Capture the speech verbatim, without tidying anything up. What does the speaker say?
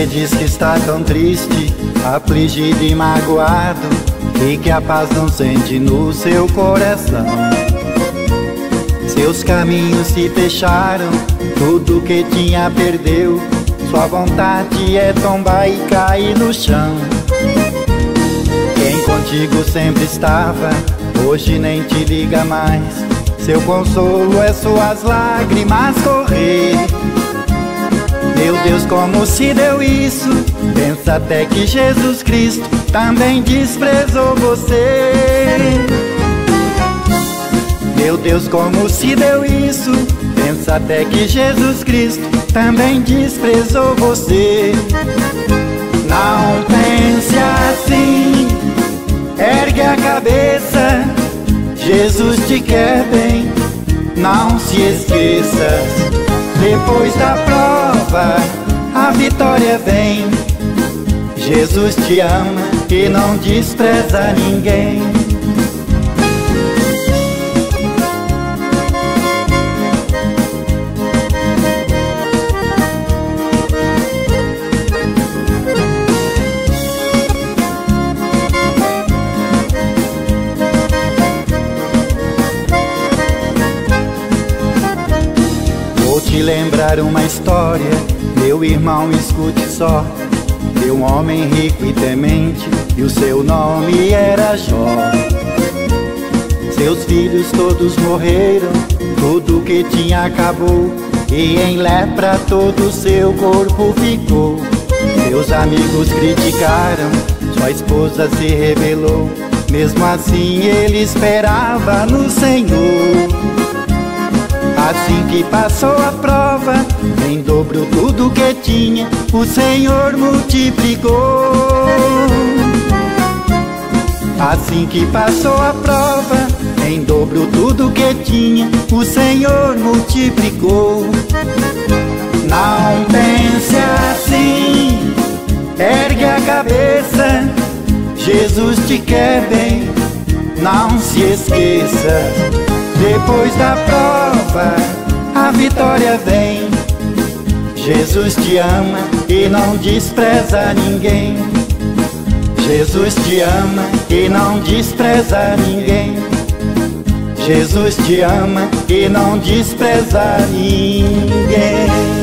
Você diz que está tão triste, afligido e magoado, e que a paz não sente no seu coração. Seus caminhos se fecharam, tudo que tinha perdeu. Sua vontade é tombar e cair no chão. Quem contigo sempre estava, hoje nem te liga mais. Seu consolo é suas lágrimas correr. Meu Deus, como se deu isso? Pensa até que Jesus Cristo também desprezou você. Meu Deus, como se deu isso? Pensa até que Jesus Cristo também desprezou você. Não pense assim, ergue a cabeça, Jesus te quer bem. Não se esqueça, depois da prova a vitória vem. Jesus te ama e não despreza ninguém. Vou te lembrar uma história, meu irmão, escute só. De um homem rico e temente, e o seu nome era Jó. Seus filhos todos morreram, tudo que tinha acabou, e em lepra todo o seu corpo ficou. Seus amigos criticaram, sua esposa se rebelou, mesmo assim ele esperava no Senhor. Assim que passou a prova, em dobro tudo que tinha, o Senhor multiplicou. Assim que passou a prova, em dobro tudo que tinha, o Senhor multiplicou. Não pense assim, ergue a cabeça, Jesus te quer bem. Não se esqueça, depois da prova a vitória vem. Jesus te ama e não despreza ninguém. Jesus te ama e não despreza ninguém. Jesus te ama e não despreza ninguém.